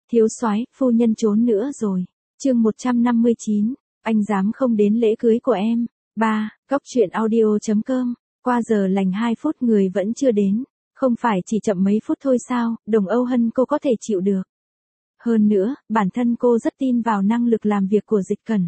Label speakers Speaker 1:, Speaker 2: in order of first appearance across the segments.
Speaker 1: Thiếu soái, phu nhân trốn nữa rồi. Chương 159, anh dám không đến lễ cưới của em. 3. Góc truyện audio.com. Qua giờ lành 2 phút người vẫn chưa đến. Không phải chỉ chậm mấy phút thôi sao, Đồng Âu Hân cô có thể chịu được. Hơn nữa, bản thân cô rất tin vào năng lực làm việc của Dịch Cẩn.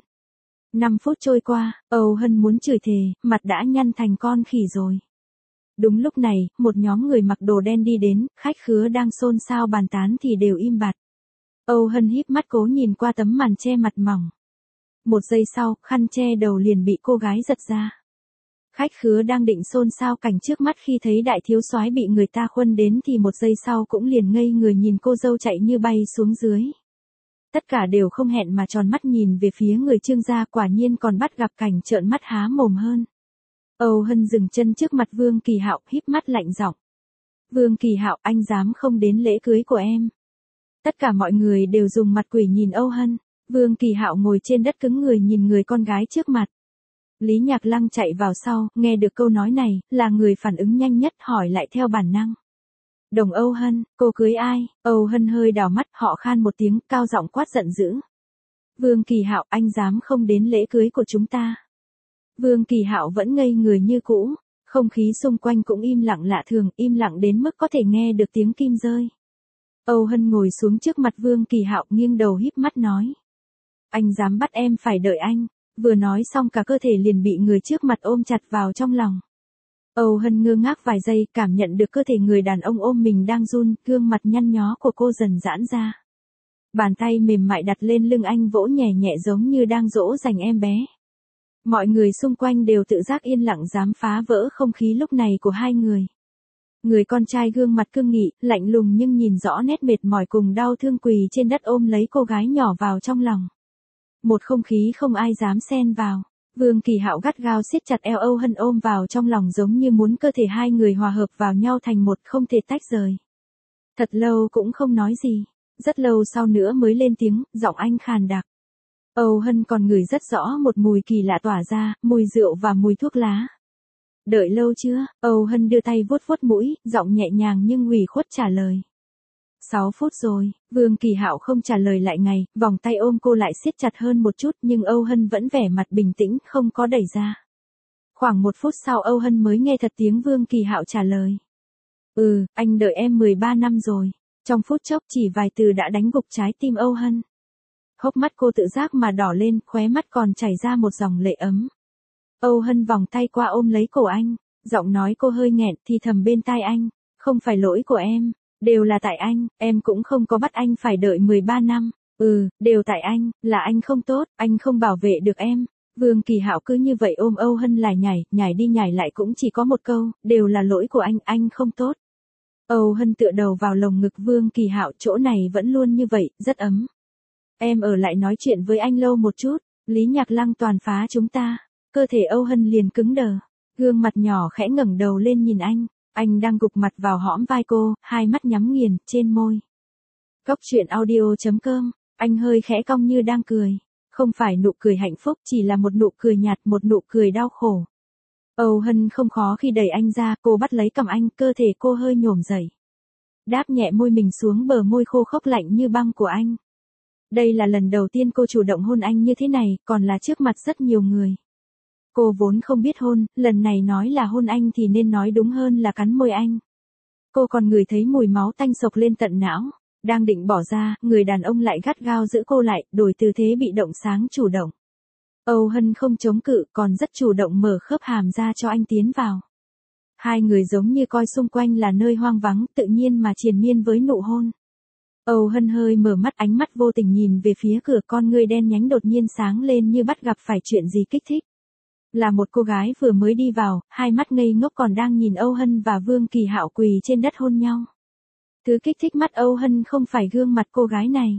Speaker 1: 5 phút trôi qua, Âu Hân muốn chửi thề, mặt đã nhăn thành con khỉ rồi. Đúng lúc này, một nhóm người mặc đồ đen đi đến, khách khứa đang xôn xao bàn tán thì đều im bặt. Âu Hân híp mắt cố nhìn qua tấm màn che mặt mỏng. Một giây sau, khăn che đầu liền bị cô gái giật ra. Khách khứa đang định xôn xao cảnh trước mắt khi thấy đại thiếu soái bị người ta khuân đến thì một giây sau cũng liền ngây người nhìn cô dâu chạy như bay xuống dưới. Tất cả đều không hẹn mà tròn mắt nhìn về phía người Trương gia, quả nhiên còn bắt gặp cảnh trợn mắt há mồm hơn. Âu Hân dừng chân trước mặt Vương Kỳ Hạo, híp mắt lạnh giọng. Vương Kỳ Hạo, anh dám không đến lễ cưới của em. Tất cả mọi người đều dùng mặt quỷ nhìn Âu Hân. Vương Kỳ Hạo ngồi trên đất cứng người nhìn người con gái trước mặt. Lý Nhạc Lăng chạy vào sau, nghe được câu nói này, là người phản ứng nhanh nhất, hỏi lại theo bản năng. Đồng Âu Hân, cô cưới ai? Âu Hân hơi đảo mắt, họ khan một tiếng, cao giọng quát giận dữ. Vương Kỳ Hạo, anh dám không đến lễ cưới của chúng ta? Vương Kỳ Hạo vẫn ngây người như cũ, không khí xung quanh cũng im lặng lạ thường, im lặng đến mức có thể nghe được tiếng kim rơi. Âu Hân ngồi xuống trước mặt Vương Kỳ Hạo, nghiêng đầu híp mắt nói. Anh dám bắt em phải đợi anh. Vừa nói xong cả cơ thể liền bị người trước mặt ôm chặt vào trong lòng. Âu Hân ngơ ngác vài giây, cảm nhận được cơ thể người đàn ông ôm mình đang run, gương mặt nhăn nhó của cô dần giãn ra. Bàn tay mềm mại đặt lên lưng anh vỗ nhẹ nhẹ giống như đang dỗ dành em bé. Mọi người xung quanh đều tự giác yên lặng dám phá vỡ không khí lúc này của hai người. Người con trai gương mặt cương nghị, lạnh lùng nhưng nhìn rõ nét mệt mỏi cùng đau thương quỳ trên đất ôm lấy cô gái nhỏ vào trong lòng. Một không khí không ai dám xen vào. Vương Kỳ Hạo gắt gao siết chặt eo Âu Hân ôm vào trong lòng giống như muốn cơ thể hai người hòa hợp vào nhau thành một, không thể tách rời. Thật lâu cũng không nói gì. Rất lâu sau nữa mới lên tiếng, giọng anh khàn đặc. Âu Hân còn ngửi rất rõ một mùi kỳ lạ tỏa ra, mùi rượu và mùi thuốc lá. Đợi lâu chưa? Âu Hân đưa tay vuốt vuốt mũi, giọng nhẹ nhàng nhưng ủy khuất trả lời. 6 phút rồi. Vương Kỳ Hạo không trả lời lại ngay, vòng tay ôm cô lại siết chặt hơn một chút nhưng Âu Hân vẫn vẻ mặt bình tĩnh, không có đẩy ra. Khoảng 1 phút sau Âu Hân mới nghe thật tiếng Vương Kỳ Hạo trả lời. Anh đợi em 13 năm rồi. Trong phút chốc chỉ vài từ đã đánh gục trái tim Âu Hân. Hốc mắt cô tự giác mà đỏ lên, khóe mắt còn chảy ra một dòng lệ ấm. Âu Hân vòng tay qua ôm lấy cổ anh, giọng nói cô hơi nghẹn thì thầm bên tai anh. Không phải lỗi của em. Đều là tại anh, em cũng không có bắt anh phải đợi 13 năm. Đều tại anh, là anh không tốt, anh không bảo vệ được em. Vương Kỳ Hạo cứ như vậy ôm Âu Hân lại nhảy đi nhảy lại cũng chỉ có một câu, đều là lỗi của anh không tốt. Âu Hân tựa đầu vào lồng ngực Vương Kỳ Hạo, chỗ này vẫn luôn như vậy, rất ấm. Em ở lại nói chuyện với anh lâu một chút, Lý Nhạc Lăng toàn phá chúng ta. Cơ thể Âu Hân liền cứng đờ, gương mặt nhỏ khẽ ngẩng đầu lên nhìn anh. Anh đang gục mặt vào hõm vai cô, hai mắt nhắm nghiền, trên môi. Góc truyện audio.com, anh hơi khẽ cong như đang cười. Không phải nụ cười hạnh phúc, chỉ là một nụ cười nhạt, một nụ cười đau khổ. Âu Hân không khó khi đẩy anh ra, cô bắt lấy cằm anh, cơ thể cô hơi nhổm dậy. Đáp nhẹ môi mình xuống bờ môi khô khốc lạnh như băng của anh. Đây là lần đầu tiên cô chủ động hôn anh như thế này, còn là trước mặt rất nhiều người. Cô vốn không biết hôn, lần này nói là hôn anh thì nên nói đúng hơn là cắn môi anh. Cô còn ngửi thấy mùi máu tanh sộc lên tận não. Đang định bỏ ra, người đàn ông lại gắt gao giữ cô lại, đổi tư thế bị động sáng chủ động. Âu Hân không chống cự, còn rất chủ động mở khớp hàm ra cho anh tiến vào. Hai người giống như coi xung quanh là nơi hoang vắng, tự nhiên mà triền miên với nụ hôn. Âu Hân hơi mở mắt, ánh mắt vô tình nhìn về phía cửa, con ngươi đen nhánh đột nhiên sáng lên như bắt gặp phải chuyện gì kích thích. Là một cô gái vừa mới đi vào, hai mắt ngây ngốc còn đang nhìn Âu Hân và Vương Kỳ Hạo quỳ trên đất hôn nhau. Thứ kích thích mắt Âu Hân không phải gương mặt cô gái này,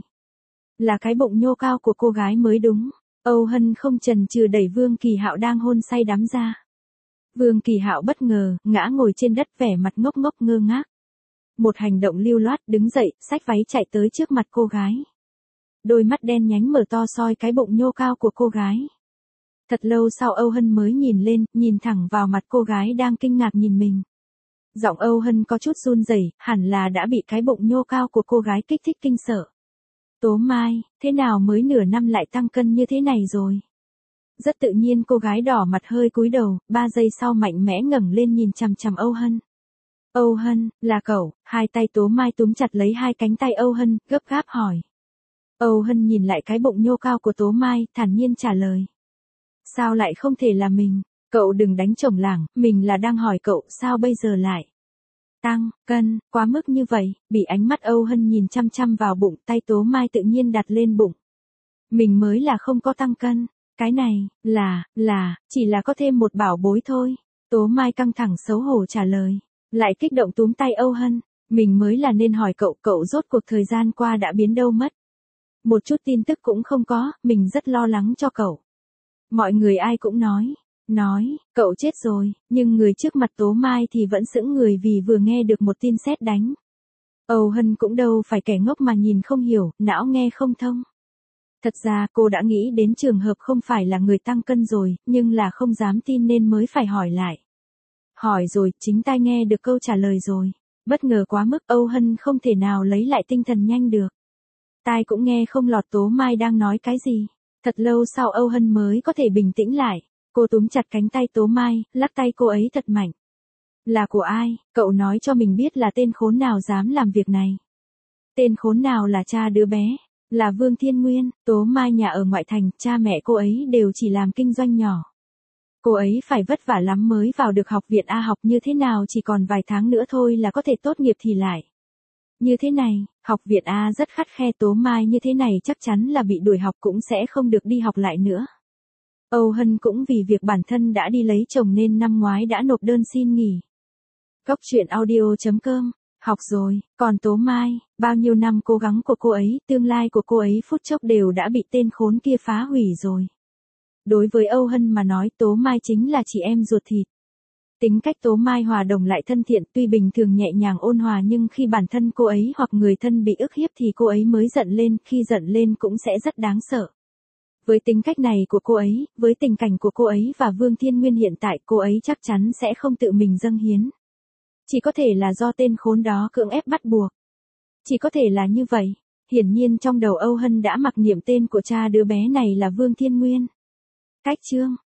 Speaker 1: là cái bụng nhô cao của cô gái mới đúng. Âu Hân không chần chừ đẩy Vương Kỳ Hạo đang hôn say đắm ra. Vương Kỳ Hạo bất ngờ, ngã ngồi trên đất vẻ mặt ngốc ngốc ngơ ngác. Một hành động lưu loát, đứng dậy, xách váy chạy tới trước mặt cô gái. Đôi mắt đen nhánh mở to soi cái bụng nhô cao của cô gái. Thật lâu sau Âu Hân mới nhìn lên, nhìn thẳng vào mặt cô gái đang kinh ngạc nhìn mình. Giọng Âu Hân có chút run rẩy, hẳn là đã bị cái bụng nhô cao của cô gái kích thích kinh sợ. Tố Mai, thế nào mới nửa năm lại tăng cân như thế này rồi? Rất tự nhiên cô gái đỏ mặt hơi cúi đầu, 3 giây sau mạnh mẽ ngẩng lên nhìn chằm chằm Âu Hân. Âu Hân, là cậu? Hai tay Tố Mai túm chặt lấy hai cánh tay Âu Hân, gấp gáp hỏi. Âu Hân nhìn lại cái bụng nhô cao của Tố Mai, thản nhiên trả lời. Sao lại không thể là mình? Cậu đừng đánh chổng lảng, mình là đang hỏi cậu sao bây giờ lại tăng cân quá mức như vậy. Bị ánh mắt Âu Hân nhìn chăm chăm vào bụng, tay Tố Mai tự nhiên đặt lên bụng. Mình mới là không có tăng cân, cái này chỉ là có thêm một bảo bối thôi. Tố Mai căng thẳng xấu hổ trả lời, lại kích động túm tay Âu Hân. Mình mới là nên hỏi cậu, cậu rốt cuộc thời gian qua đã biến đâu mất? Một chút tin tức cũng không có, mình rất lo lắng cho cậu. Mọi người ai cũng nói, cậu chết rồi, nhưng người trước mặt Tố Mai thì vẫn sững người vì vừa nghe được một tin sét đánh. Âu Hân cũng đâu phải kẻ ngốc mà nhìn không hiểu, não nghe không thông. Thật ra cô đã nghĩ đến trường hợp không phải là người tăng cân rồi, nhưng là không dám tin nên mới phải hỏi lại. Hỏi rồi, chính tai nghe được câu trả lời rồi. Bất ngờ quá mức, Âu Hân không thể nào lấy lại tinh thần nhanh được. Tai cũng nghe không lọt Tố Mai đang nói cái gì. Thật lâu sau Âu Hân mới có thể bình tĩnh lại. Cô túm chặt cánh tay Tố Mai, lắc tay cô ấy thật mạnh. Là của ai? Cậu nói cho mình biết là tên khốn nào dám làm việc này. Tên khốn nào là cha đứa bé? Là Vương Thiên Nguyên. Tố Mai nhà ở ngoại thành, cha mẹ cô ấy đều chỉ làm kinh doanh nhỏ. Cô ấy phải vất vả lắm mới vào được học viện A, học như thế nào chỉ còn vài tháng nữa thôi là có thể tốt nghiệp thì lại. Như thế này, học viện A rất khắt khe, Tố Mai như thế này chắc chắn là bị đuổi học cũng sẽ không được đi học lại nữa. Âu Hân cũng vì việc bản thân đã đi lấy chồng nên năm ngoái đã nộp đơn xin nghỉ. Góc truyện audio.com, học rồi, còn Tố Mai, bao nhiêu năm cố gắng của cô ấy, tương lai của cô ấy phút chốc đều đã bị tên khốn kia phá hủy rồi. Đối với Âu Hân mà nói, Tố Mai chính là chị em ruột thịt. Tính cách Tố Mai hòa đồng lại thân thiện, tuy bình thường nhẹ nhàng ôn hòa nhưng khi bản thân cô ấy hoặc người thân bị ức hiếp thì cô ấy mới giận lên, khi giận lên cũng sẽ rất đáng sợ. Với tính cách này của cô ấy, với tình cảnh của cô ấy và Vương Thiên Nguyên hiện tại, cô ấy chắc chắn sẽ không tự mình dâng hiến. Chỉ có thể là do tên khốn đó cưỡng ép bắt buộc. Chỉ có thể là như vậy. Hiển nhiên trong đầu Âu Hân đã mặc niệm tên của cha đứa bé này là Vương Thiên Nguyên. Cách chương